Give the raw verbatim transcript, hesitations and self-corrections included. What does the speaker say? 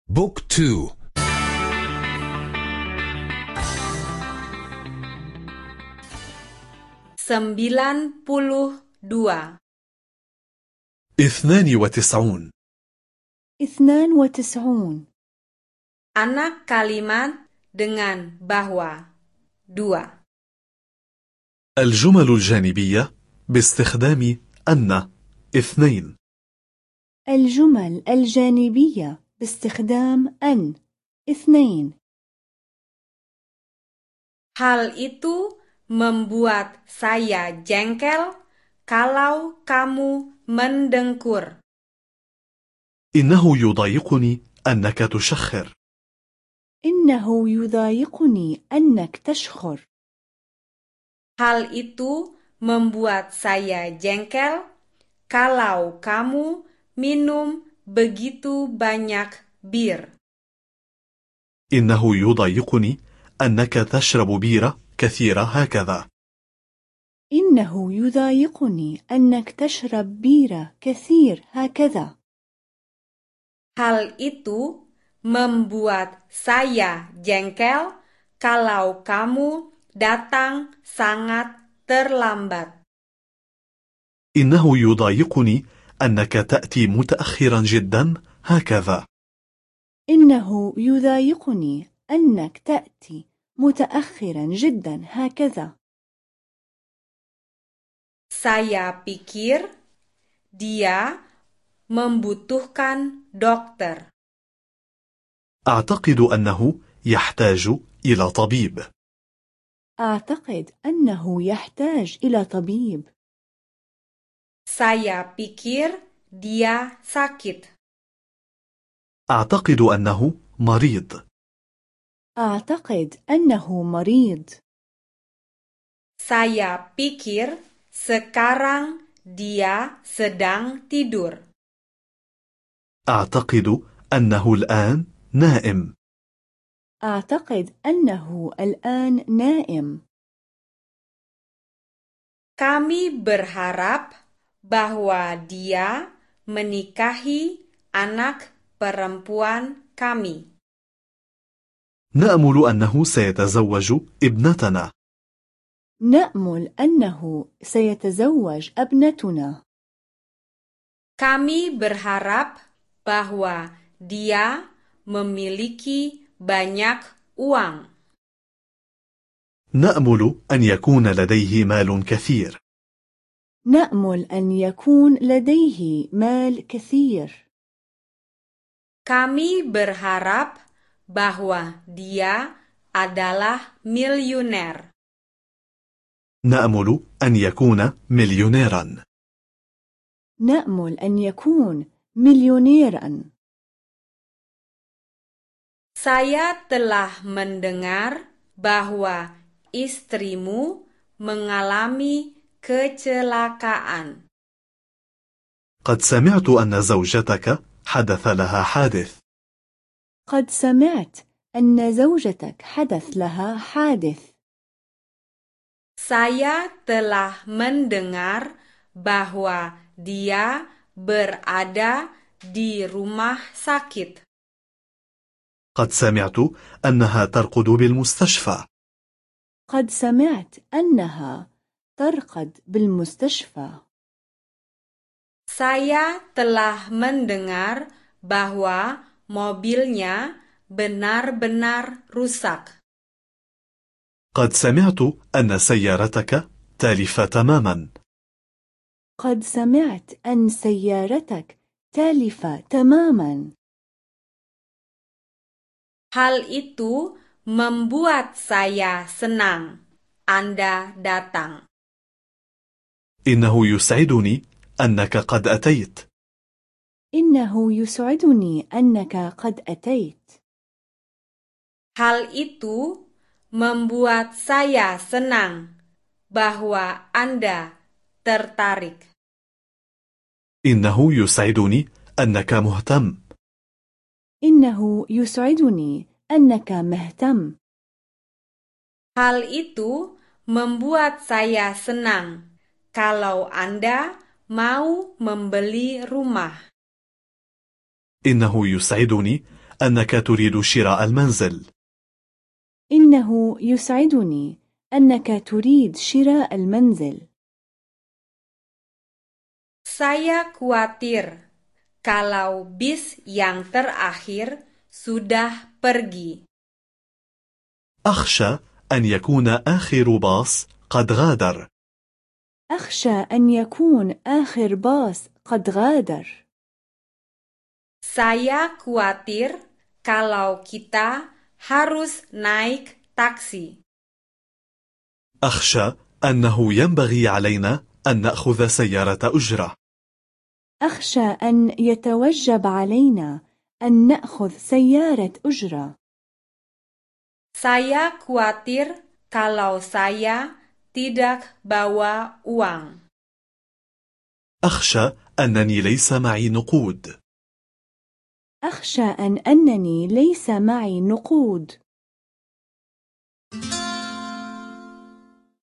بوك تو. Sembilan puluh dua. اثنان وتسعون. اثنان وتسعون. Anak kalimat dengan bahwa. Dua. الجمل الجانبية باستخدام أن اثنين. الجمل الجانبية باستخدام أن اثنين. Hal itu membuat saya jengkel kalau kamu mendengkur. إنه يضايقني أنك تشخر. إنه يضايقني أنك تشخر. Hal itu membuat saya jengkel kalau kamu minum begitu banyak bir. إنه يضايقني أنك تشرب بيرة كثيرة هكذا. إنه يضايقني أنك تشرب بيرة كثير هكذا. Hal itu membuat saya jengkel kalau kamu datang sangat terlambat. إنه يضايقني أنك تأتي متأخرا جدا هكذا. إنه يضايقني أنك تأتي متأخرا جدا هكذا. Saya pikir dia membutuhkan dokter. أعتقد أنه يحتاج إلى طبيب. أعتقد أنه يحتاج إلى طبيب. Saya pikir dia sakit. أعتقد أنه مريض. أعتقد أنه مريض. Saya pikir sekarang dia sedang tidur. أعتقد أنه الآن نائم. أعتقد أنه الآن نائم. Kami berharap bahwa dia menikahi anak perempuan kami. نأمل أنه سيتزوج ابنتنا. نأمل أنه سيتزوج ابنتنا. Kami berharap bahwa dia memiliki banyak uang. نأمل أن يكون لديه مال كثير. نأمل أن يكون لديه مال كثير. Kami berharap bahwa dia adalah miliuner. نأمل أن يكون مليونيرا. نأمل أن يكون مليونيرا. Saya telah mendengar bahwa istrimu mengalami kecelakaan. قد سمعت أن زوجتك حدث لها حادث. قد سمعت أن زوجتك حدث لها حادث. Saya telah mendengar bahwa dia berada di rumah sakit. قد سمعت أنها ترقد بالمستشفى. قد سمعت أنها ترقد بالمستشفى. Saya telah mendengar bahwa mobilnya benar-benar rusak. قد سمعت أن سيارتك تالفة تماما. قد سمعت أن سيارتك تالفة تماما. Hal itu membuat saya senang Anda datang. إنه يسعدني أنك قد أتيت. إنه يسعدني أنك قد أتيت. Hal itu membuat saya senang bahwa Anda tertarik. إنه يسعدني أنك مهتم. إنه يسعدني أنك مهتم. Hal itu membuat saya senang kalau Anda mau membeli rumah. إنه يسعدني أنك تريد شراء المنزل. إنه يسعدني أنك تريد شراء المنزل. Saya khawatir kalau bis yang terakhir sudah pergi. أخشى أن يكون آخر باص قد غادر. أخشى أن يكون آخر باص قد غادر. Saya khawatir kalau kita harus naik taksi. أخشى أنه ينبغي علينا أن نأخذ سيارة أجرة. أخشى أن يتوجب علينا أن نأخذ سيارة أجرة. Saya khawatir kalau saya tidak bawa uang. أخشى أنني ليس معي نقود. أخشى أن أنني ليس معي نقود.